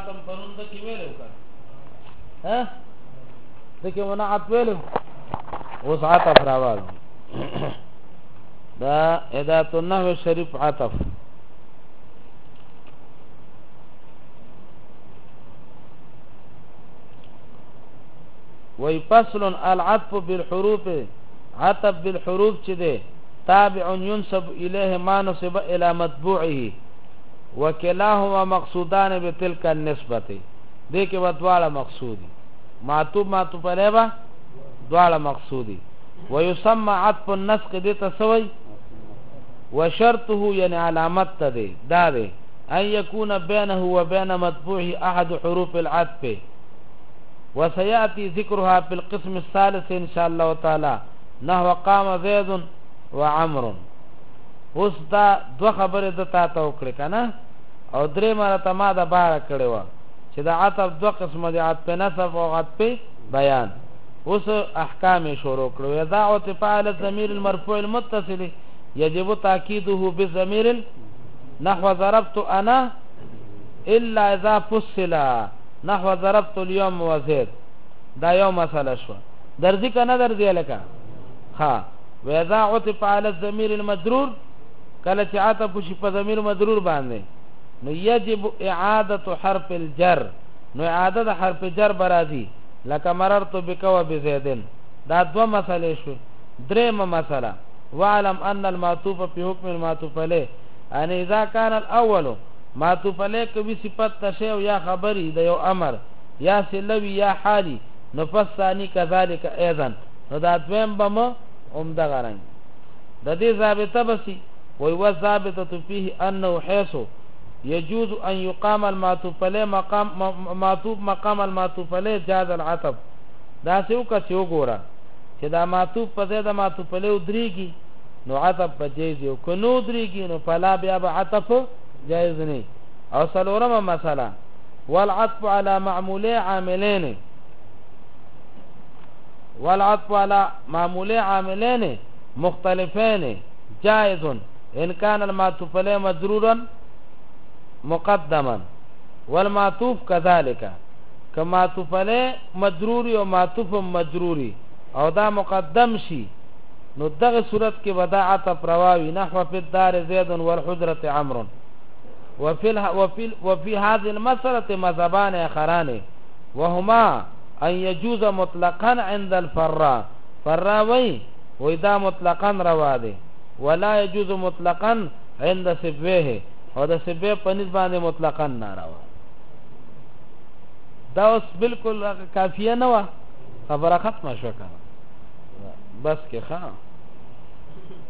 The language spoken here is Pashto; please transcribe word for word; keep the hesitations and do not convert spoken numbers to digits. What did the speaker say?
ختم پرون د کې ویلو کړ ها د کې ونه اپلو اوس عطف راوالو دا ادات النحو شریف عطف وی فصل العطف بالحروف عطف بالحروف چه ده تابع ينسب إليه ما نصب إلى مطبوعه وكلاهما مقصودان بتلك النسبة دې کې ودواړه مقصودي معطوب معطوف علیه با دواړه مقصودي ويسمى عطف النسق دې تسوي وشرطه يعني علامت ده دا ده ان يكون بينه وبين مطبوعه احد حروف العطف وسياتي ذكرها في القسم الثالث ان شاء الله تعالى نحو قام زيد وعمر. اوس دا دو خبره د تا ته وکړه کنه او درې مرته ما دا بار کړي و چې دا عطف دو قسمه دي عطف نصب او عطف بیان. اوس احکام شروع کړو اذا عطف على الضمير المرفوع المتصل يجب تاكيده بالضمير نحو ضربت انا الا اذا فصل نحو ضربت اليوم وزيد. دا یو مسله شو درځي کنه درځي لکه ها. واذا عطف على الضمير المجرور کله چې عطف شي په ضمیر مجرور باندې نو یجب اعاده حرف الجر نو اعاده حرف جر برازي لکه مررت بك وبزيد. دا دو مسئله شو. درېمه مسئله واعلم ان المعطوف في حكم المعطوف عليه ان اذا كان الاول معطوف عليه کوي صفت تشيء یا خبري د یو امر یا سلوي یا حالي نو فثاني كذلك ايضا نو دا دویم بم عمده غران د دې ضابطه بسي وي وضابطه فيه انه حيث يجوز ان يقام المعطوف عليه مقام معطوف مقام المعطوف عليه جاز العطف. دا سيو کا سيو ګورا چې دا معطوف په ځای د معطوف عليه ودريږي نو عطف په جایز یو کو نو دريږي نو فلا بیا به عطف جایز نه. او څلورمه مساله والعطف على معمولي عاملين والعطف على معمولي عاملين مختلفين جائز ان كان المعطوف عليه مجرورا مقدما والمعطوف كذلك كما معطوف عليه مجروري او معطوف مجروري او دا مقدم شي نو دغه صورت کې ودا عطف رواوي نحو في الدار زيد والحجره عمرو. وفي اله وفي وفي هذه المساله مذهبان اخران وهما ان يجوز مطلقا عند الفراء فراوي واذا مطلقا روا دي ولا يجوز مطلقا عند سبويه او د سبويه په نسبت مطلقا ناروا. دا اوس بالکل کافیه نه و خبره ختمه شو کنه بس کې ښه